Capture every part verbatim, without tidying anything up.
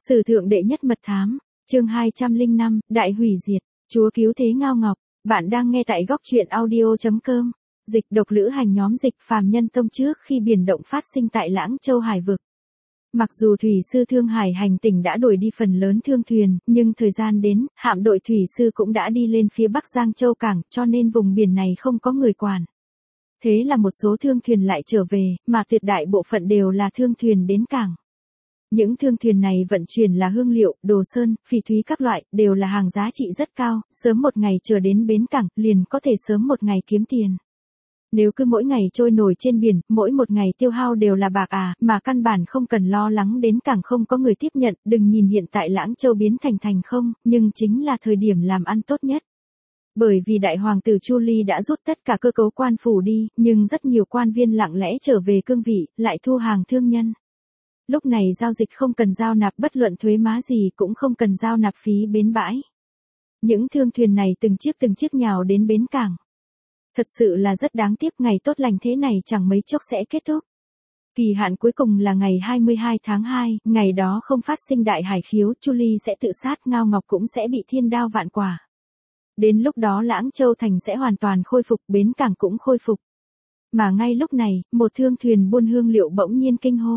Sử thượng đệ nhất mật thám, chương hai trăm lẻ năm, Đại hủy diệt, Chúa cứu thế Ngao Ngọc, bạn đang nghe tại góc truyện audio.com. Dịch độc lữ hành nhóm dịch phàm nhân tông trước khi biển động phát sinh tại Lãng Châu Hải vực. Mặc dù thủy sư Thương Hải hành tỉnh đã đuổi đi phần lớn thương thuyền, nhưng thời gian đến, hạm đội thủy sư cũng đã đi lên phía Bắc Giang Châu Cảng, cho nên vùng biển này không có người quản. Thế là một số thương thuyền lại trở về, mà tuyệt đại bộ phận đều là thương thuyền đến cảng. Những thương thuyền này vận chuyển là hương liệu, đồ sơn, phỉ thúy các loại, đều là hàng giá trị rất cao, sớm một ngày chờ đến bến cảng, liền có thể sớm một ngày kiếm tiền. Nếu cứ mỗi ngày trôi nổi trên biển, mỗi một ngày tiêu hao đều là bạc à, mà căn bản không cần lo lắng đến cảng không có người tiếp nhận, đừng nhìn hiện tại Lãng Châu biến thành thành không, nhưng chính là thời điểm làm ăn tốt nhất. Bởi vì đại hoàng tử Chu Ly đã rút tất cả cơ cấu quan phủ đi, nhưng rất nhiều quan viên lặng lẽ trở về cương vị, lại thu hàng thương nhân. Lúc này giao dịch không cần giao nạp bất luận thuế má gì, cũng không cần giao nạp phí bến bãi. Những thương thuyền này từng chiếc từng chiếc nhào đến bến cảng. Thật sự là rất đáng tiếc, ngày tốt lành thế này chẳng mấy chốc sẽ kết thúc. Kỳ hạn cuối cùng là ngày hai mươi hai tháng hai, ngày đó không phát sinh đại hải khiếu, Chu Ly sẽ tự sát, Ngao Ngọc cũng sẽ bị thiên đao vạn quả. Đến lúc đó Lãng Châu thành sẽ hoàn toàn khôi phục, bến cảng cũng khôi phục. Mà ngay lúc này, một thương thuyền buôn hương liệu bỗng nhiên kinh hô.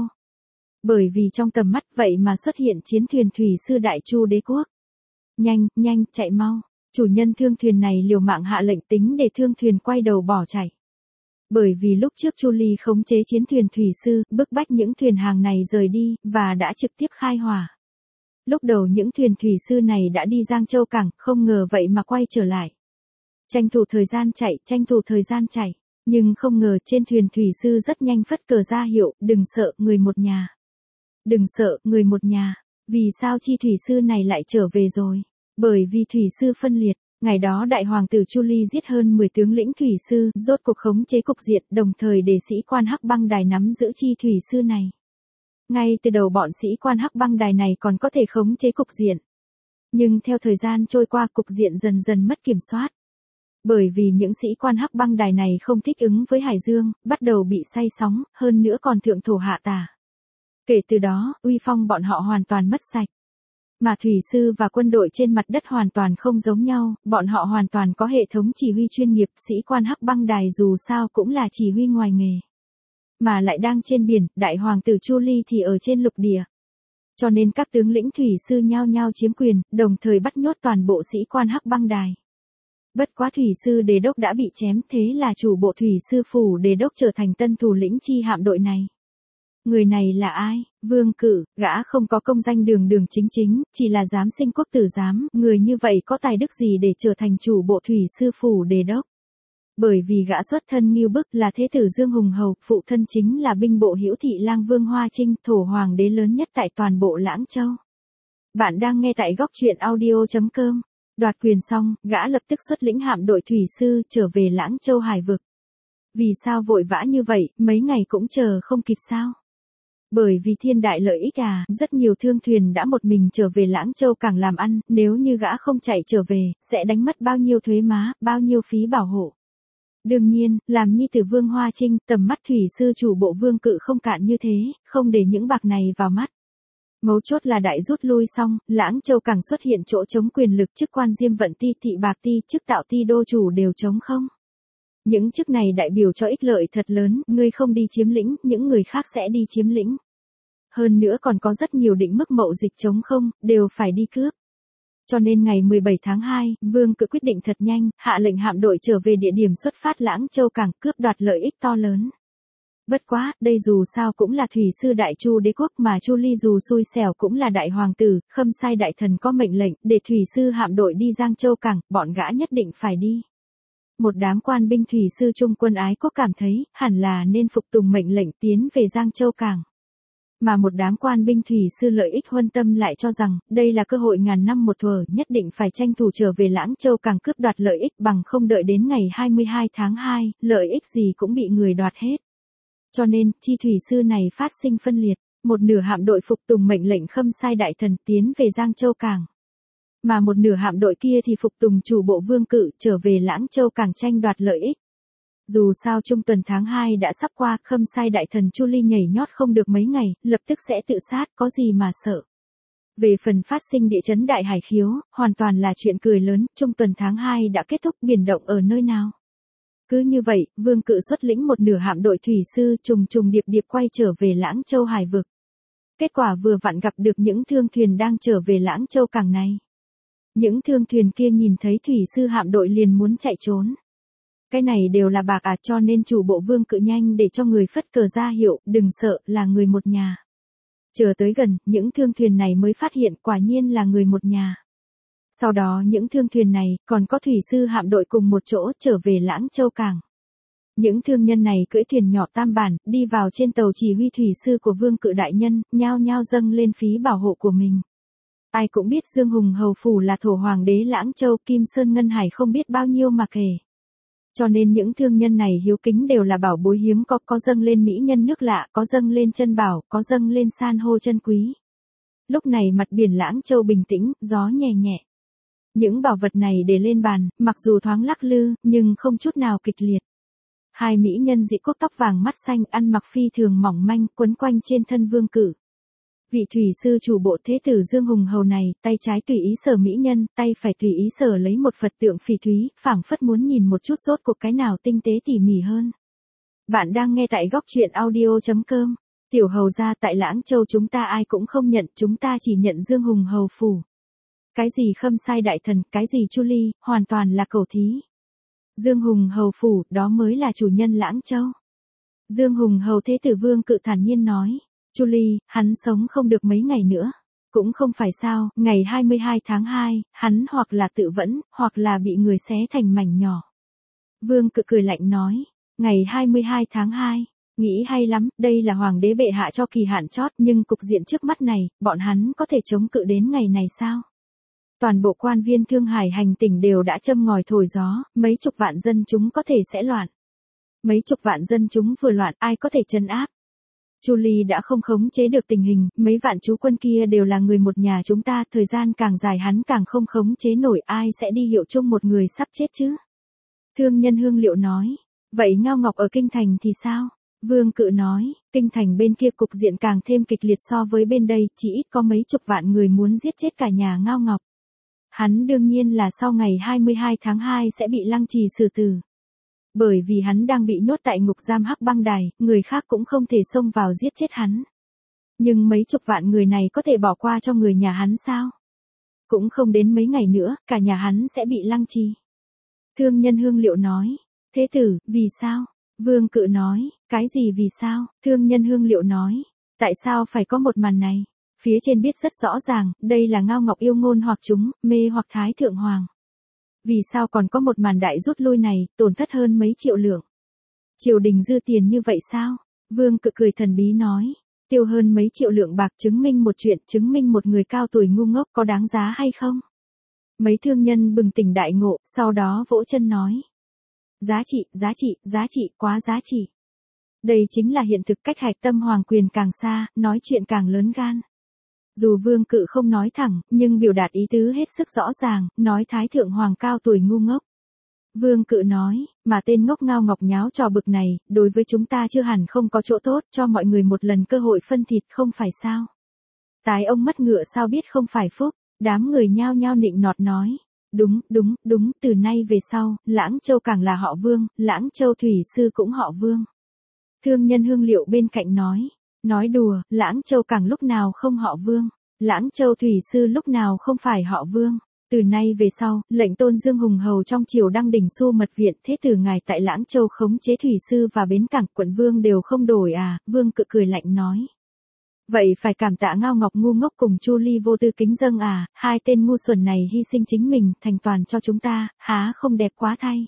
Bởi vì trong tầm mắt vậy mà xuất hiện chiến thuyền thủy sư Đại Chu Đế quốc. Nhanh, nhanh, chạy mau. Chủ nhân thương thuyền này liều mạng hạ lệnh tính để thương thuyền quay đầu bỏ chạy. Bởi vì lúc trước Chu Ly khống chế chiến thuyền thủy sư, bức bách những thuyền hàng này rời đi, và đã trực tiếp khai hỏa. Lúc đầu những thuyền thủy sư này đã đi Giang Châu Cảng, không ngờ vậy mà quay trở lại. Tranh thủ thời gian chạy, tranh thủ thời gian chạy. Nhưng không ngờ trên thuyền thủy sư rất nhanh phất cờ ra hiệu, đừng sợ, người một nhà. Đừng sợ, người một nhà. Vì sao chi thủy sư này lại trở về rồi? Bởi vì thủy sư phân liệt. Ngày đó đại hoàng tử Chu Ly giết hơn mười tướng lĩnh thủy sư, rốt cuộc khống chế cục diện, đồng thời để sĩ quan Hắc Băng Đài nắm giữ chi thủy sư này. Ngay từ đầu bọn sĩ quan Hắc Băng Đài này còn có thể khống chế cục diện. Nhưng theo thời gian trôi qua, cục diện dần dần mất kiểm soát. Bởi vì những sĩ quan Hắc Băng Đài này không thích ứng với Hải Dương, bắt đầu bị say sóng, hơn nữa còn thượng thổ hạ tả. Kể từ đó, uy phong bọn họ hoàn toàn mất sạch. Mà thủy sư và quân đội trên mặt đất hoàn toàn không giống nhau, bọn họ hoàn toàn có hệ thống chỉ huy chuyên nghiệp, sĩ quan Hắc Băng Đài dù sao cũng là chỉ huy ngoài nghề. Mà lại đang trên biển, đại hoàng tử Chu Ly thì ở trên lục địa. Cho nên các tướng lĩnh thủy sư nhao nhao chiếm quyền, đồng thời bắt nhốt toàn bộ sĩ quan Hắc Băng Đài. Bất quá thủy sư Đề đốc đã bị chém, thế là chủ bộ thủy sư phủ Đề đốc trở thành tân thủ lĩnh chi hạm đội này. Người này là ai? Vương Cự, gã không có công danh đường đường chính chính, chỉ là giám sinh quốc tử giám, người như vậy có tài đức gì để trở thành chủ bộ thủy sư phủ Đề đốc? Bởi vì gã xuất thân Ngưu Bức là thế tử Dương Hùng Hầu, phụ thân chính là binh bộ Hữu Thị Lang Vương Hoa Trinh, thổ hoàng đế lớn nhất tại toàn bộ Lãng Châu. Bạn đang nghe tại góc truyện audio.com. Đoạt quyền xong, gã lập tức xuất lĩnh hạm đội thủy sư trở về Lãng Châu Hải vực. Vì sao vội vã như vậy, mấy ngày cũng chờ không kịp sao? Bởi vì thiên đại lợi ích à, rất nhiều thương thuyền đã một mình trở về Lãng Châu Cảng làm ăn, nếu như gã không chạy trở về, sẽ đánh mất bao nhiêu thuế má, bao nhiêu phí bảo hộ. Đương nhiên, làm nhi tử Vương Hoa Trinh, tầm mắt thủy sư chủ bộ Vương Cự không cạn như thế, không để những bạc này vào mắt. Mấu chốt là đại rút lui xong, Lãng Châu Cảng xuất hiện chỗ chống quyền lực, chức quan Diêm Vận Ti, Thị Bạc Ti, chức Tạo Ti đô chủ đều trống không. Những chức này đại biểu cho ích lợi thật lớn, ngươi không đi chiếm lĩnh, những người khác sẽ đi chiếm lĩnh. Hơn nữa còn có rất nhiều định mức mậu dịch trống không, đều phải đi cướp. Cho nên ngày mười bảy tháng hai, Vương Cự quyết định thật nhanh, hạ lệnh hạm đội trở về địa điểm xuất phát Lãng Châu Cảng, cướp đoạt lợi ích to lớn. Bất quá, đây dù sao cũng là thủy sư Đại Chu Đế quốc, mà Chu Ly dù xui xẻo cũng là đại hoàng tử, Khâm Sai đại thần có mệnh lệnh, để thủy sư hạm đội đi Giang Châu Cảng, bọn gã nhất định phải đi. Một đám quan binh thủy sư trung quân ái quốc cảm thấy, hẳn là nên phục tùng mệnh lệnh tiến về Giang Châu Cảng. Mà một đám quan binh thủy sư lợi ích huân tâm lại cho rằng, đây là cơ hội ngàn năm một thuở, nhất định phải tranh thủ trở về Lãng Châu Cảng cướp đoạt lợi ích, bằng không đợi đến ngày hai mươi hai tháng hai, lợi ích gì cũng bị người đoạt hết. Cho nên, chi thủy sư này phát sinh phân liệt, một nửa hạm đội phục tùng mệnh lệnh Khâm Sai đại thần tiến về Giang Châu Cảng. Mà một nửa hạm đội kia thì phục tùng chủ bộ Vương Cự trở về Lãng Châu Cảng tranh đoạt lợi ích. Dù sao trung tuần tháng hai đã sắp qua, Khâm Sai đại thần Chu Ly nhảy nhót không được mấy ngày, lập tức sẽ tự sát, có gì mà sợ. Về phần phát sinh địa chấn đại hải khiếu, hoàn toàn là chuyện cười lớn, trung tuần tháng hai đã kết thúc, biển động ở nơi nào. Cứ như vậy, Vương Cự xuất lĩnh một nửa hạm đội thủy sư trùng trùng điệp điệp quay trở về Lãng Châu hải vực. Kết quả vừa vặn gặp được những thương thuyền đang trở về Lãng Châu cảng này. Những thương thuyền kia nhìn thấy thủy sư hạm đội liền muốn chạy trốn. Cái này đều là bạc à, cho nên chủ bộ Vương Cự nhanh để cho người phất cờ ra hiệu, đừng sợ, là người một nhà. Chờ tới gần, những thương thuyền này mới phát hiện quả nhiên là người một nhà. Sau đó những thương thuyền này, còn có thủy sư hạm đội cùng một chỗ trở về Lãng Châu cảng. Những thương nhân này cưỡi thuyền nhỏ tam bản, đi vào trên tàu chỉ huy thủy sư của Vương Cự đại nhân, nhao nhao dâng lên phí bảo hộ của mình. Ai cũng biết Dương Hùng Hầu Phủ là thổ hoàng đế Lãng Châu, Kim Sơn Ngân Hải không biết bao nhiêu mà kể. Cho nên những thương nhân này hiếu kính đều là bảo bối hiếm có, có dâng lên mỹ nhân nước lạ, có dâng lên chân bảo, có dâng lên san hô chân quý. Lúc này mặt biển Lãng Châu bình tĩnh, gió nhẹ nhẹ. Những bảo vật này để lên bàn, mặc dù thoáng lắc lư, nhưng không chút nào kịch liệt. Hai mỹ nhân dị quốc tóc vàng mắt xanh ăn mặc phi thường mỏng manh quấn quanh trên thân Vương Cự. Vị thủy sư chủ bộ thế tử Dương Hùng Hầu này, tay trái tùy ý sờ mỹ nhân, tay phải tùy ý sờ lấy một Phật tượng phỉ thúy, phảng phất muốn nhìn một chút rốt cuộc cái nào tinh tế tỉ mỉ hơn. Bạn đang nghe tại góc truyện audio chấm com. Tiểu hầu gia tại Lãng Châu chúng ta ai cũng không nhận, chúng ta chỉ nhận Dương Hùng Hầu Phủ. Cái gì Khâm Sai đại thần, cái gì Chu Ly, hoàn toàn là cầu thí. Dương Hùng Hầu Phủ, đó mới là chủ nhân Lãng Châu. Dương Hùng Hầu thế tử Vương Cự thản nhiên nói. Chu Ly, hắn sống không được mấy ngày nữa. Cũng không phải sao, ngày hai mươi hai tháng hai, hắn hoặc là tự vẫn, hoặc là bị người xé thành mảnh nhỏ. Vương Cự cười lạnh nói. Ngày hai mươi hai tháng hai, nghĩ hay lắm, đây là hoàng đế bệ hạ cho kỳ hạn chót, nhưng cục diện trước mắt này, bọn hắn có thể chống cự đến ngày này sao? Toàn bộ quan viên Thương Hải hành tỉnh đều đã châm ngòi thổi gió, mấy chục vạn dân chúng có thể sẽ loạn. Mấy chục vạn dân chúng vừa loạn, ai có thể trấn áp? Chu Ly đã không khống chế được tình hình, mấy vạn chú quân kia đều là người một nhà chúng ta, thời gian càng dài hắn càng không khống chế nổi, ai sẽ đi hiệu chung một người sắp chết chứ? Thương nhân Hương Liệu nói. Vậy Ngao Ngọc ở Kinh Thành thì sao? Vương Cự nói, Kinh Thành bên kia cục diện càng thêm kịch liệt so với bên đây, chỉ ít có mấy chục vạn người muốn giết chết cả nhà Ngao Ngọc. Hắn đương nhiên là sau ngày hai mươi hai tháng hai sẽ bị lăng trì xử tử. Bởi vì hắn đang bị nhốt tại ngục giam Hắc Băng Đài, người khác cũng không thể xông vào giết chết hắn. Nhưng mấy chục vạn người này có thể bỏ qua cho người nhà hắn sao? Cũng không đến mấy ngày nữa, cả nhà hắn sẽ bị lăng trì. Thương nhân Hương Liệu nói, thế tử, vì sao? Vương Cự nói, cái gì vì sao? Thương nhân Hương Liệu nói, tại sao phải có một màn này? Phía trên biết rất rõ ràng, đây là Ngao Ngọc yêu ngôn hoặc chúng, mê hoặc Thái Thượng Hoàng. Vì sao còn có một màn đại rút lui này, tổn thất hơn mấy triệu lượng? Triều đình dư tiền như vậy sao? Vương Cự cười thần bí nói, tiêu hơn mấy triệu lượng bạc chứng minh một chuyện, chứng minh một người cao tuổi ngu ngốc có đáng giá hay không? Mấy thương nhân bừng tỉnh đại ngộ, sau đó vỗ chân nói. Giá trị, giá trị, giá trị, quá giá trị. Đây chính là hiện thực, cách hạch tâm hoàng quyền càng xa, nói chuyện càng lớn gan. Dù Vương Cự không nói thẳng, nhưng biểu đạt ý tứ hết sức rõ ràng, nói Thái Thượng Hoàng cao tuổi ngu ngốc. Vương Cự nói, mà tên ngốc Ngao Ngọc nháo trò bực này, đối với chúng ta chưa hẳn không có chỗ tốt, cho mọi người một lần cơ hội phân thịt, không phải sao? Tái ông mất ngựa sao biết không phải phúc, đám người nhao nhao nịnh nọt nói. Đúng, đúng, đúng, từ nay về sau, Lãng Châu càng là họ Vương, Lãng Châu thủy sư cũng họ Vương. Thương nhân Hương Liệu bên cạnh nói. Nói đùa, Lãng Châu càng lúc nào không họ Vương, Lãng Châu thủy sư lúc nào không phải họ Vương. Từ nay về sau, lệnh tôn Dương Hùng Hầu trong triều đăng đỉnh Xu Mật Viện, thế tử ngài tại Lãng Châu khống chế thủy sư và bến cảng quận Vương đều không đổi à? Vương Cự cười lạnh nói. Vậy phải cảm tạ Ngao Ngọc ngu ngốc cùng Chu Ly vô tư kính dâng à? Hai tên ngu xuẩn này hy sinh chính mình, thành toàn cho chúng ta, há không đẹp quá thay?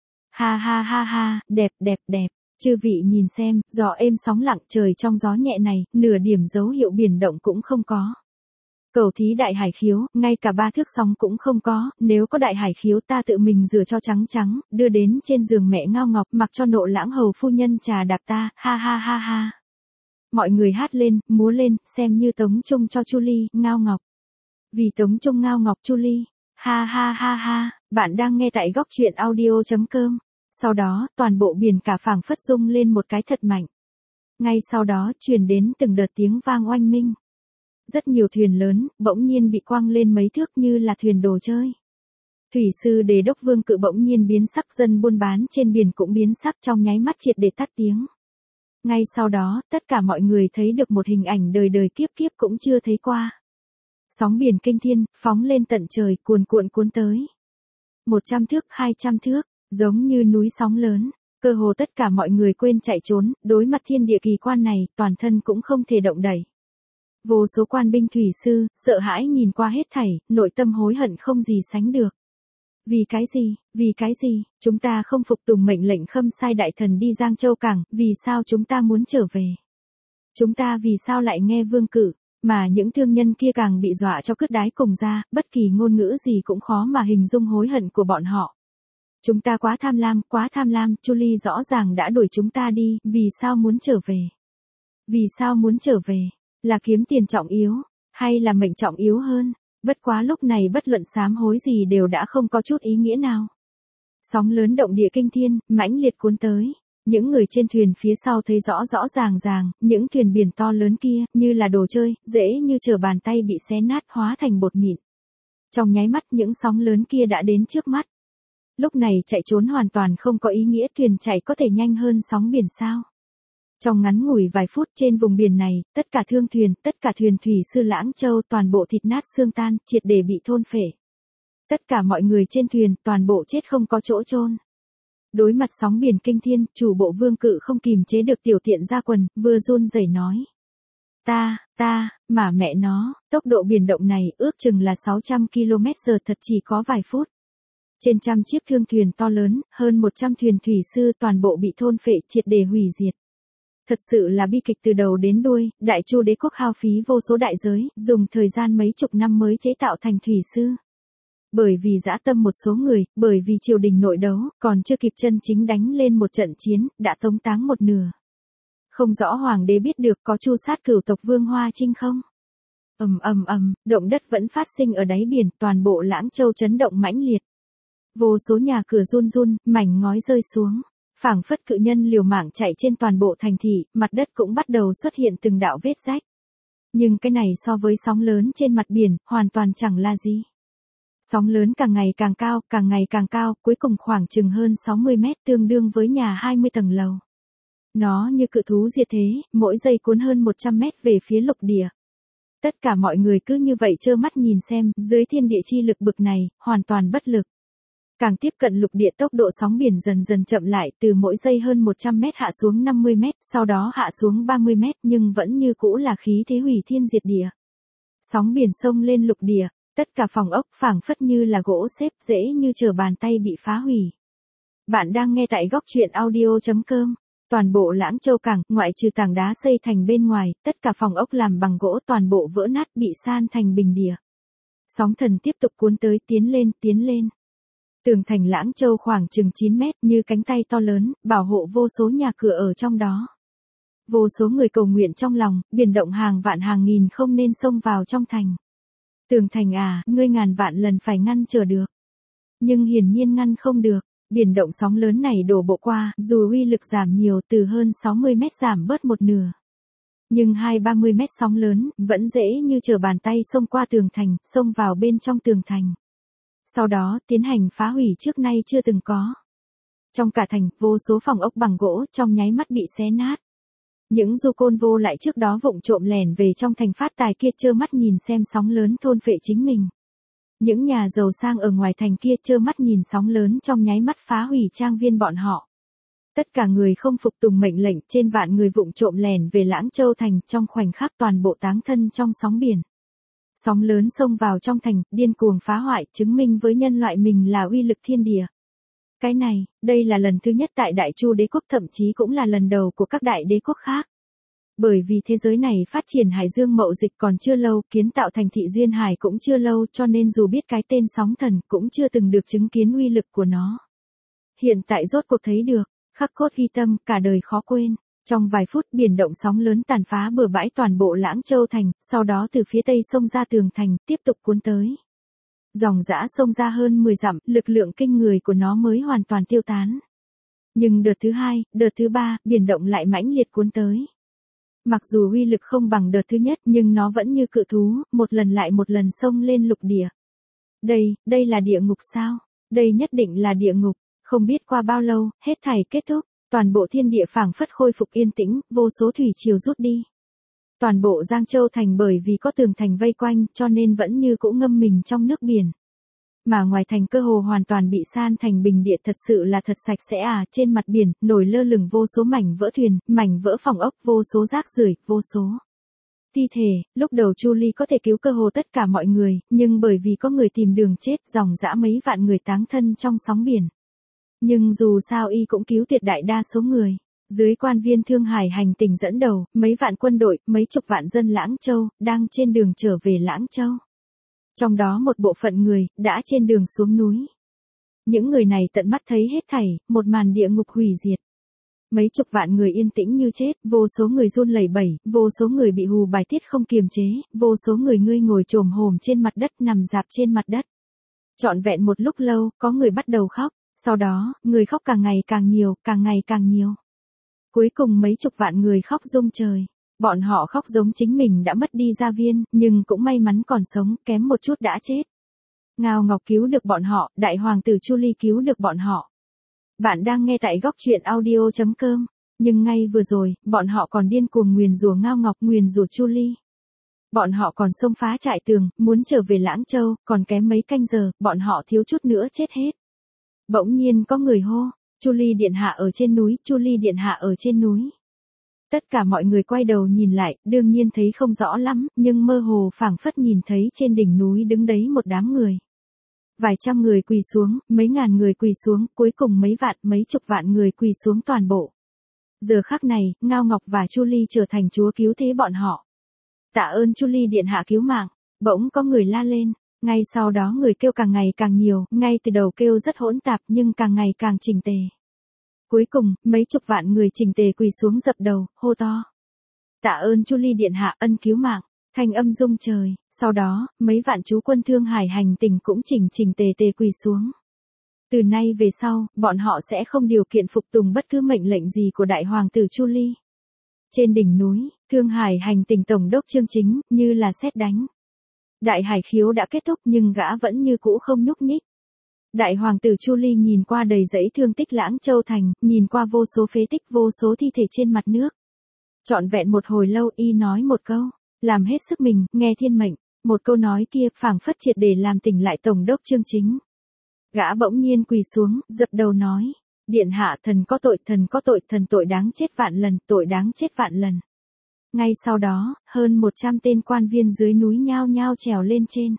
Ha ha ha ha, đẹp đẹp đẹp. Chư vị nhìn xem, gió êm sóng lặng, trời trong gió nhẹ này, nửa điểm dấu hiệu biển động cũng không có. Cầu thí đại hải khiếu, ngay cả ba thước sóng cũng không có, nếu có đại hải khiếu ta tự mình rửa cho trắng trắng, đưa đến trên giường mẹ Ngao Ngọc, mặc cho nộ Lãng Hầu phu nhân trà đạp ta, ha ha ha ha. Mọi người hát lên, múa lên, xem như tống chung cho Chu Ly, Ngao Ngọc. Vì tống chung Ngao Ngọc Chu Ly, ha ha ha ha, bạn đang nghe tại góc truyện audio chấm com. Sau đó, toàn bộ biển cả phảng phất rung lên một cái thật mạnh. Ngay sau đó, truyền đến từng đợt tiếng vang oanh minh. Rất nhiều thuyền lớn, bỗng nhiên bị quăng lên mấy thước như là thuyền đồ chơi. Thủy sư Đế đốc Vương Cự bỗng nhiên biến sắc, dân buôn bán trên biển cũng biến sắc, trong nháy mắt triệt để tắt tiếng. Ngay sau đó, tất cả mọi người thấy được một hình ảnh đời đời kiếp kiếp cũng chưa thấy qua. Sóng biển kinh thiên, phóng lên tận trời, cuồn cuộn cuốn tới. Một trăm thước, hai trăm thước, giống như núi sóng lớn. Cơ hồ tất cả mọi người quên chạy trốn, đối mặt thiên địa kỳ quan này, toàn thân cũng không thể động đậy. Vô số quan binh thủy sư, sợ hãi nhìn qua hết thảy, nội tâm hối hận không gì sánh được. Vì cái gì, vì cái gì, chúng ta không phục tùng mệnh lệnh Khâm Sai đại thần đi Giang Châu Cảng, vì sao chúng ta muốn trở về? Chúng ta vì sao lại nghe Vương Cự, mà những thương nhân kia càng bị dọa cho cứt đái cùng ra, bất kỳ ngôn ngữ gì cũng khó mà hình dung hối hận của bọn họ. Chúng ta quá tham lam, quá tham lam, Chu Ly rõ ràng đã đuổi chúng ta đi, vì sao muốn trở về? Vì sao muốn trở về? Là kiếm tiền trọng yếu, hay là mệnh trọng yếu hơn? Bất quá lúc này bất luận sám hối gì đều đã không có chút ý nghĩa nào. Sóng lớn động địa kinh thiên, mãnh liệt cuốn tới. Những người trên thuyền phía sau thấy rõ rõ ràng ràng, những thuyền biển to lớn kia, như là đồ chơi, dễ như trở bàn tay bị xé nát hóa thành bột mịn. Trong nháy mắt những sóng lớn kia đã đến trước mắt. Lúc này chạy trốn hoàn toàn không có ý nghĩa, thuyền chạy có thể nhanh hơn sóng biển sao? Trong ngắn ngủi vài phút trên vùng biển này, tất cả thương thuyền, tất cả thuyền thủy sư Lãng Châu toàn bộ thịt nát xương tan, triệt để bị thôn phệ. Tất cả mọi người trên thuyền, toàn bộ chết không có chỗ chôn. Đối mặt sóng biển kinh thiên, chủ bộ Vương Cự không kìm chế được tiểu tiện ra quần, vừa run rẩy nói. Ta, ta, mà mẹ nó, tốc độ biển động này ước chừng là sáu trăm ki lô mét giờ thật chỉ có vài phút. Trên trăm chiếc thương thuyền to lớn, hơn một trăm thuyền thủy sư toàn bộ bị thôn phệ triệt để hủy diệt. Thật sự là bi kịch từ đầu đến đuôi, Đại Chu đế quốc hao phí vô số đại giới, dùng thời gian mấy chục năm mới chế tạo thành thủy sư. Bởi vì dã tâm một số người, bởi vì triều đình nội đấu, còn chưa kịp chân chính đánh lên một trận chiến, đã tống táng một nửa. Không rõ hoàng đế biết được có chu sát cửu tộc Vương Hoa Trinh không? Ầm ầm ầm, động đất vẫn phát sinh ở đáy biển, toàn bộ Lãng Châu chấn động mãnh liệt. Vô số nhà cửa run run, mảnh ngói rơi xuống. Phảng phất cự nhân liều mạng chạy trên toàn bộ thành thị, mặt đất cũng bắt đầu xuất hiện từng đạo vết rách. Nhưng cái này so với sóng lớn trên mặt biển, hoàn toàn chẳng là gì. Sóng lớn càng ngày càng cao, càng ngày càng cao, cuối cùng khoảng chừng hơn sáu mươi mét, tương đương với nhà hai mươi tầng lầu. Nó như cự thú diệt thế, mỗi giây cuốn hơn một trăm mét về phía lục địa. Tất cả mọi người cứ như vậy trơ mắt nhìn xem, dưới thiên địa chi lực bực này, hoàn toàn bất lực. Càng tiếp cận lục địa, tốc độ sóng biển dần dần chậm lại, từ mỗi giây hơn một trăm mét hạ xuống năm mươi mét, sau đó hạ xuống ba mươi mét, nhưng vẫn như cũ là khí thế hủy thiên diệt địa. Sóng biển xông lên lục địa, tất cả phòng ốc phảng phất như là gỗ xếp, dễ như trở bàn tay bị phá hủy. Bạn đang nghe tại góc truyện audio chấm com. Toàn bộ Lãng Châu Cảng, ngoại trừ tảng đá xây thành bên ngoài, tất cả phòng ốc làm bằng gỗ toàn bộ vỡ nát, bị san thành bình địa. Sóng thần tiếp tục cuốn tới, tiến lên, tiến lên. Tường thành Lãng Châu khoảng chừng chín mét, như cánh tay to lớn, bảo hộ vô số nhà cửa ở trong đó. Vô số người cầu nguyện trong lòng, biển động hàng vạn hàng nghìn không nên xông vào trong thành. Tường thành à, ngươi ngàn vạn lần phải ngăn trở được. Nhưng hiển nhiên ngăn không được, biển động sóng lớn này đổ bộ qua, dù uy lực giảm nhiều, từ hơn sáu mươi mét giảm bớt một nửa. Nhưng hai ba mươi mét sóng lớn, vẫn dễ như trở bàn tay xông qua tường thành, xông vào bên trong tường thành. Sau đó, tiến hành phá hủy trước nay chưa từng có. Trong cả thành, vô số phòng ốc bằng gỗ, trong nháy mắt bị xé nát. Những du côn vô lại trước đó vụng trộm lẻn về trong thành phát tài kia trơ mắt nhìn xem sóng lớn thôn phệ chính mình. Những nhà giàu sang ở ngoài thành kia trơ mắt nhìn sóng lớn trong nháy mắt phá hủy trang viên bọn họ. Tất cả người không phục tùng mệnh lệnh, trên vạn người vụng trộm lẻn về Lãng Châu thành, trong khoảnh khắc toàn bộ táng thân trong sóng biển. Sóng lớn xông vào trong thành, điên cuồng phá hoại, chứng minh với nhân loại mình là uy lực thiên địa. Cái này, đây là lần thứ nhất tại Đại Chu đế quốc, thậm chí cũng là lần đầu của các đại đế quốc khác. Bởi vì thế giới này phát triển hải dương mậu dịch còn chưa lâu, kiến tạo thành thị duyên hải cũng chưa lâu, cho nên dù biết cái tên sóng thần cũng chưa từng được chứng kiến uy lực của nó. Hiện tại rốt cuộc thấy được, khắc cốt ghi tâm, cả đời khó quên. Trong vài phút, biển động sóng lớn tàn phá bừa bãi toàn bộ Lãng Châu thành, sau đó từ phía tây xông ra tường thành, tiếp tục cuốn tới. Dòng dã xông ra hơn mười dặm, lực lượng kinh người của nó mới hoàn toàn tiêu tán. Nhưng đợt thứ hai, đợt thứ ba, biển động lại mãnh liệt cuốn tới. Mặc dù uy lực không bằng đợt thứ nhất nhưng nó vẫn như cự thú, một lần lại một lần xông lên lục địa. Đây, đây là địa ngục sao? Đây nhất định là địa ngục. Không biết qua bao lâu, hết thảy kết thúc, toàn bộ thiên địa phảng phất khôi phục yên tĩnh, vô số thủy triều rút đi. Toàn bộ Giang Châu thành bởi vì có tường thành vây quanh cho nên vẫn như cũ ngâm mình trong nước biển. Mà ngoài thành cơ hồ hoàn toàn bị san thành bình địa, thật sự là thật sạch sẽ à, trên mặt biển, nổi lơ lửng vô số mảnh vỡ thuyền, mảnh vỡ phòng ốc, vô số rác rưởi, vô số thi thể. Lúc đầu Chu Ly có thể cứu cơ hồ tất cả mọi người, nhưng bởi vì có người tìm đường chết, dòng dã mấy vạn người táng thân trong sóng biển. Nhưng dù sao y cũng cứu tuyệt đại đa số người. Dưới quan viên Thương Hải hành tỉnh dẫn đầu, mấy vạn quân đội, mấy chục vạn dân Lãng Châu, đang trên đường trở về Lãng Châu. Trong đó một bộ phận người, đã trên đường xuống núi. Những người này tận mắt thấy hết thảy, một màn địa ngục hủy diệt. Mấy chục vạn người yên tĩnh như chết, vô số người run lẩy bẩy, vô số người bị hù bài tiết không kiềm chế, vô số người ngươi ngồi chồm hổm trên mặt đất, nằm dạp trên mặt đất. Trọn vẹn một lúc lâu, có người bắt đầu khóc, sau đó, người khóc càng ngày càng nhiều, càng ngày càng nhiều. Cuối cùng mấy chục vạn người khóc rung trời. Bọn họ khóc giống chính mình đã mất đi gia viên, nhưng cũng may mắn còn sống, kém một chút đã chết. Ngao Ngọc cứu được bọn họ, đại hoàng tử Chu Ly cứu được bọn họ. Bạn đang nghe tại góc truyện audio chấm com, nhưng ngay vừa rồi, bọn họ còn điên cuồng nguyền rủa Ngao Ngọc, nguyền rủa Chu Ly. Bọn họ còn xông phá trại tường, muốn trở về Lãng Châu, còn kém mấy canh giờ, bọn họ thiếu chút nữa chết hết. Bỗng nhiên có người hô, Chu Ly điện hạ ở trên núi, Chu Ly điện hạ ở trên núi. Tất cả mọi người quay đầu nhìn lại, đương nhiên thấy không rõ lắm, nhưng mơ hồ phảng phất nhìn thấy trên đỉnh núi đứng đấy một đám người. Vài trăm người quỳ xuống, mấy ngàn người quỳ xuống, cuối cùng mấy vạn, mấy chục vạn người quỳ xuống toàn bộ. Giờ khắc này, Ngao Ngọc và Chu Ly trở thành chúa cứu thế bọn họ. Tạ ơn Chu Ly điện hạ cứu mạng, bỗng có người la lên, ngay sau đó người kêu càng ngày càng nhiều, ngay từ đầu kêu rất hỗn tạp nhưng càng ngày càng chỉnh tề. Cuối cùng, mấy chục vạn người chỉnh tề quỳ xuống dập đầu, hô to. Tạ ơn Chu Ly điện hạ ân cứu mạng, thanh âm rung trời, sau đó, mấy vạn chú quân Thương Hải hành tỉnh cũng chỉnh chỉnh tề tề quỳ xuống. Từ nay về sau, bọn họ sẽ không điều kiện phục tùng bất cứ mệnh lệnh gì của đại hoàng tử Chu Ly. Trên đỉnh núi, Thương Hải hành tỉnh tổng đốc Trương Chính, như là sét đánh. Đại hải khiếu đã kết thúc nhưng gã vẫn như cũ không nhúc nhích. Đại hoàng tử Chu Ly nhìn qua đầy dãy thương tích Lãng Châu thành, nhìn qua vô số phế tích, vô số thi thể trên mặt nước. Trọn vẹn một hồi lâu y nói một câu, làm hết sức mình, nghe thiên mệnh. Một câu nói kia phảng phất triệt để làm tỉnh lại tổng đốc Trương Chính. Gã bỗng nhiên quỳ xuống, dập đầu nói, điện hạ thần có tội, thần có tội, thần tội đáng chết vạn lần, tội đáng chết vạn lần. Ngay sau đó, hơn một trăm tên quan viên dưới núi nhao nhao trèo lên trên.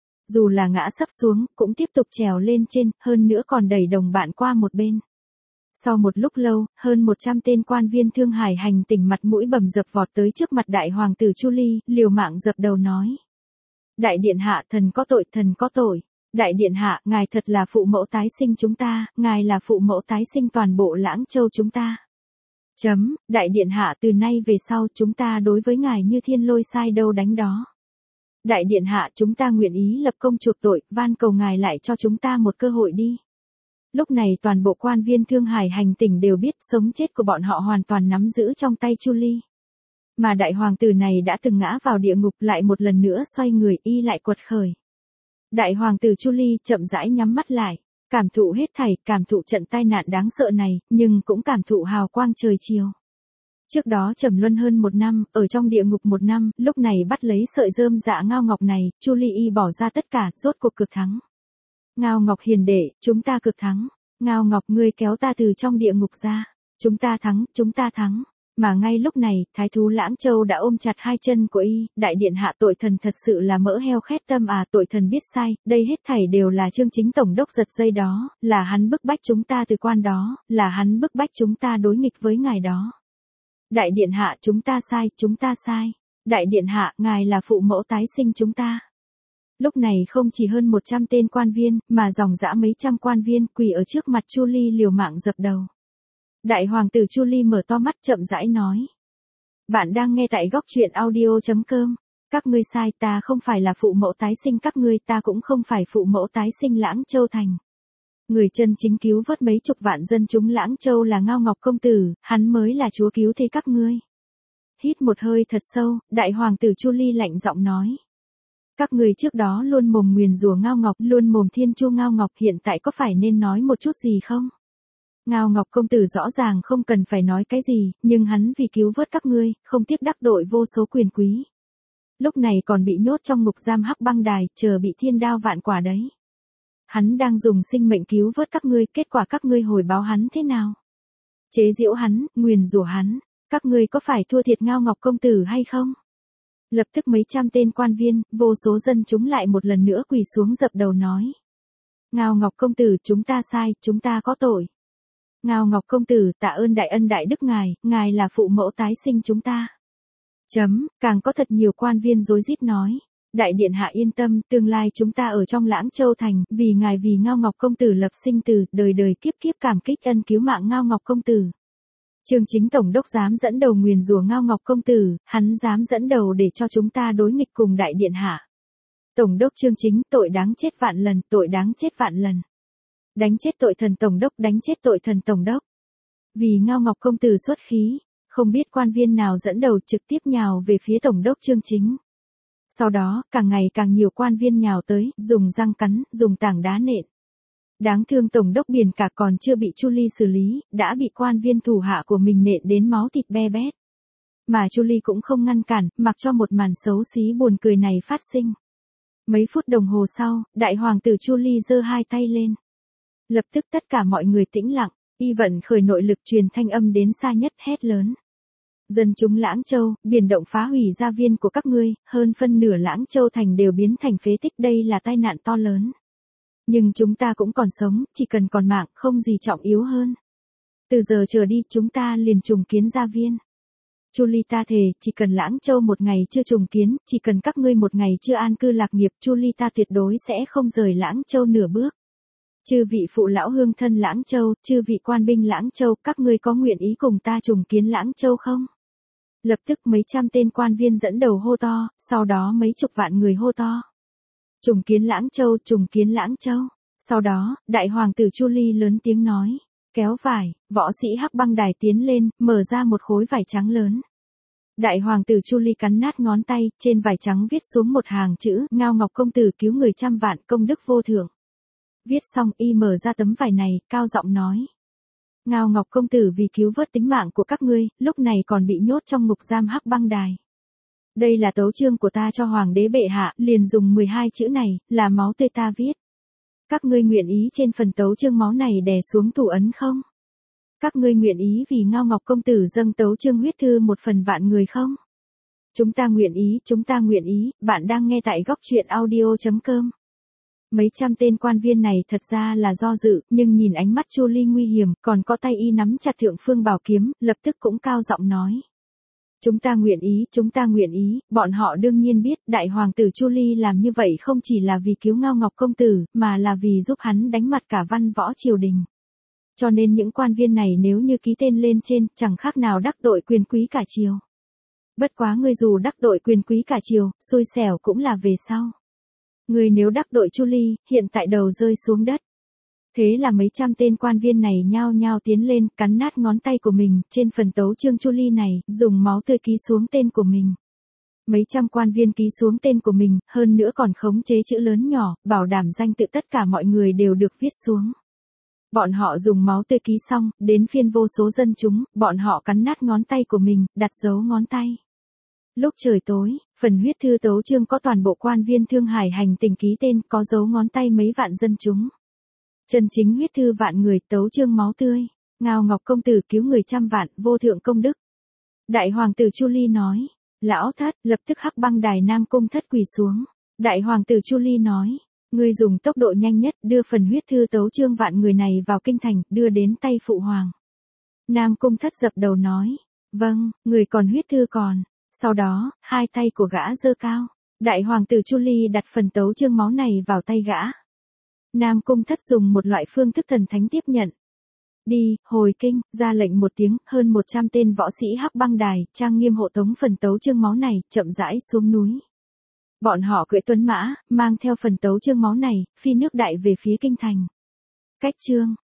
Dù là ngã sấp xuống, cũng tiếp tục trèo lên trên, hơn nữa còn đẩy đồng bạn qua một bên. Sau một lúc lâu, hơn một trăm tên quan viên Thương Hải hành tỉnh mặt mũi bầm dập vọt tới trước mặt đại hoàng tử Chu Ly, liều mạng dập đầu nói. Đại điện hạ thần có tội, thần có tội. Đại điện hạ, ngài thật là phụ mẫu tái sinh chúng ta, ngài là phụ mẫu tái sinh toàn bộ Lãng Châu chúng ta. Chấm, đại điện hạ từ nay về sau chúng ta đối với ngài như thiên lôi sai đâu đánh đó. Đại điện hạ chúng ta nguyện ý lập công chuộc tội, van cầu ngài lại cho chúng ta một cơ hội đi. Lúc này toàn bộ quan viên Thương Hải hành tỉnh đều biết sống chết của bọn họ hoàn toàn nắm giữ trong tay Chu Ly. Mà đại hoàng tử này đã từng ngã vào địa ngục lại một lần nữa xoay người y lại quật khởi. Đại hoàng tử Chu Ly chậm rãi nhắm mắt lại, cảm thụ hết thảy, cảm thụ trận tai nạn đáng sợ này, nhưng cũng cảm thụ hào quang trời chiều. Trước đó trầm luân hơn một năm, ở trong địa ngục một năm, lúc này bắt lấy sợi rơm dạ Ngao Ngọc này, Chu Ly y bỏ ra tất cả, rốt cuộc cực thắng. Ngao Ngọc hiền đệ, chúng ta cực thắng. Ngao Ngọc ngươi kéo ta từ trong địa ngục ra. Chúng ta thắng, chúng ta thắng. Mà ngay lúc này, thái thú Lãng Châu đã ôm chặt hai chân của y, đại điện hạ tội thần thật sự là mỡ heo khét tâm à, tội thần biết sai, đây hết thảy đều là Trương Chính tổng đốc giật dây đó, là hắn bức bách chúng ta từ quan đó, là hắn bức bách chúng ta đối nghịch với ngài đó. Đại điện hạ chúng ta sai, chúng ta sai. Đại điện hạ, ngài là phụ mẫu tái sinh chúng ta. Lúc này không chỉ hơn một trăm tên quan viên, mà dòng dã mấy trăm quan viên quỳ ở trước mặt Chu Ly liều mạng dập đầu. Đại hoàng tử Chu Ly mở to mắt chậm rãi nói. Bạn đang nghe tại góc truyện audio chấm com. Các ngươi sai, ta không phải là phụ mẫu tái sinh các ngươi, ta cũng không phải phụ mẫu tái sinh Lãng Châu thành. Người chân chính cứu vớt mấy chục vạn dân chúng Lãng Châu là Ngao Ngọc công tử, hắn mới là chúa cứu thế các ngươi. hít một hơi thật sâu, đại hoàng tử Chu Ly lạnh giọng nói. Các người trước đó luôn mồm nguyền rủa Ngao Ngọc, luôn mồm thiên chu Ngao Ngọc, hiện tại có phải nên nói một chút gì không? Ngao Ngọc công tử rõ ràng không cần phải nói cái gì, nhưng hắn vì cứu vớt các ngươi, không tiếc đắc tội vô số quyền quý. Lúc này còn bị nhốt trong ngục giam Hắc Băng Đài, chờ bị thiên đao vạn quả đấy. Hắn đang dùng sinh mệnh cứu vớt các ngươi, kết quả các ngươi hồi báo hắn thế nào? Chế giễu hắn, nguyền rủa hắn, các ngươi có phải thua thiệt Ngao Ngọc công tử hay không? Lập tức mấy trăm tên quan viên, vô số dân chúng lại một lần nữa quỳ xuống dập đầu nói. Ngao Ngọc công tử, chúng ta sai, chúng ta có tội. Ngao Ngọc công tử, tạ ơn đại ân đại đức ngài, ngài là phụ mẫu tái sinh chúng ta. Chấm, càng có thật nhiều quan viên rối rít nói. Đại điện hạ yên tâm, tương lai chúng ta ở trong Lãng Châu thành, vì ngài vì Ngao Ngọc công tử lập sinh tử, đời đời kiếp kiếp cảm kích ân cứu mạng Ngao Ngọc công tử. Trương Chính tổng đốc dám dẫn đầu nguyền rủa Ngao Ngọc công tử, hắn dám dẫn đầu để cho chúng ta đối nghịch cùng đại điện hạ. Tổng đốc Trương Chính, tội đáng chết vạn lần, tội đáng chết vạn lần. Đánh chết tội thần tổng đốc, đánh chết tội thần tổng đốc. Vì Ngao Ngọc công tử xuất khí, không biết quan viên nào dẫn đầu trực tiếp nhào về phía tổng đốc Trương Chính. Sau đó, càng ngày càng nhiều quan viên nhào tới, dùng răng cắn, dùng tảng đá nện. Đáng thương tổng đốc Biển Cả còn chưa bị Chu Ly xử lý, đã bị quan viên thủ hạ của mình nện đến máu thịt be bét. Mà Chu Ly cũng không ngăn cản, mặc cho một màn xấu xí buồn cười này phát sinh. Mấy phút đồng hồ sau, đại hoàng tử Chu Ly giơ hai tay lên. Lập tức tất cả mọi người tĩnh lặng, y vận khởi nội lực truyền thanh âm đến xa nhất hét lớn. Dân chúng Lãng Châu, biển động phá hủy gia viên của các ngươi, hơn phân nửa Lãng Châu thành đều biến thành phế tích, đây là tai nạn to lớn. Nhưng chúng ta cũng còn sống, chỉ cần còn mạng, không gì trọng yếu hơn. Từ giờ trở đi, chúng ta liền trùng kiến gia viên. Chu Ly ta thề, chỉ cần Lãng Châu một ngày chưa trùng kiến, chỉ cần các ngươi một ngày chưa an cư lạc nghiệp, Chu Ly ta tuyệt đối sẽ không rời Lãng Châu nửa bước. Chư vị phụ lão hương thân Lãng Châu, chư vị quan binh Lãng Châu, các ngươi có nguyện ý cùng ta trùng kiến Lãng Châu không? Lập tức mấy trăm tên quan viên dẫn đầu hô to, sau đó mấy chục vạn người hô to. Trùng kiến Lãng Châu, trùng kiến Lãng Châu. Sau đó, đại hoàng tử Chu Ly lớn tiếng nói, kéo vải, võ sĩ Hắc Băng Đài tiến lên, mở ra một khối vải trắng lớn. Đại hoàng tử Chu Ly cắn nát ngón tay, trên vải trắng viết xuống một hàng chữ, Ngao Ngọc công tử cứu người trăm vạn, công đức vô thượng. Viết xong y mở ra tấm vải này, cao giọng nói. Ngao Ngọc công tử vì cứu vớt tính mạng của các ngươi, lúc này còn bị nhốt trong ngục giam Hắc Băng Đài. Đây là tấu chương của ta cho hoàng đế bệ hạ, liền dùng mười hai chữ này, là máu tươi ta viết. Các ngươi nguyện ý trên phần tấu chương máu này đè xuống thủ ấn không? Các ngươi nguyện ý vì Ngao Ngọc công tử dâng tấu chương huyết thư một phần vạn người không? Chúng ta nguyện ý, chúng ta nguyện ý, bạn đang nghe tại góc truyện audio chấm com. Mấy trăm tên quan viên này thật ra là do dự, nhưng nhìn ánh mắt Chu Ly nguy hiểm, còn có tay y nắm chặt thượng phương bảo kiếm, lập tức cũng cao giọng nói. Chúng ta nguyện ý, chúng ta nguyện ý, bọn họ đương nhiên biết, đại hoàng tử Chu Ly làm như vậy không chỉ là vì cứu Ngao Ngọc công tử, mà là vì giúp hắn đánh mặt cả văn võ triều đình. Cho nên những quan viên này nếu như ký tên lên trên, chẳng khác nào đắc tội quyền quý cả triều. Bất quá ngươi dù đắc tội quyền quý cả triều, xui xẻo cũng là về sau. Ngươi nếu đắc tội Chu Ly, hiện tại đầu rơi xuống đất. Thế là mấy trăm tên quan viên này nhao nhao tiến lên, cắn nát ngón tay của mình, trên phần tấu chương Chu Ly này, dùng máu tươi ký xuống tên của mình. Mấy trăm quan viên ký xuống tên của mình, hơn nữa còn khống chế chữ lớn nhỏ, bảo đảm danh tự tất cả mọi người đều được viết xuống. Bọn họ dùng máu tươi ký xong, đến phiên vô số dân chúng, bọn họ cắn nát ngón tay của mình, đặt dấu ngón tay. Lúc trời tối, phần huyết thư tấu chương có toàn bộ quan viên Thương Hải hành tỉnh ký tên, có dấu ngón tay mấy vạn dân chúng. Chân chính huyết thư vạn người, tấu chương máu tươi. Ngao Ngọc công tử cứu người trăm vạn, vô thượng công đức. Đại hoàng tử Chu Ly nói. Lão thất, lập tức Hắc Băng Đài Nam Cung thất quỳ xuống. Đại hoàng tử Chu Ly nói. Ngươi dùng tốc độ nhanh nhất, đưa phần huyết thư tấu chương vạn người này vào kinh thành, đưa đến tay phụ hoàng. Nam Cung thất dập đầu nói. Vâng, người còn huyết thư còn. Sau đó, hai tay của gã giơ cao. Đại hoàng tử Chu Ly đặt phần tấu chương máu này vào tay gã. Nam Cung thất dùng một loại phương thức thần thánh tiếp nhận. Đi, hồi kinh, ra lệnh một tiếng, hơn một trăm tên võ sĩ Hắc Băng Đài, trang nghiêm hộ tống phần tấu chương máu này, chậm rãi xuống núi. Bọn họ cưỡi tuấn mã, mang theo phần tấu chương máu này, phi nước đại về phía kinh thành. Cách chương.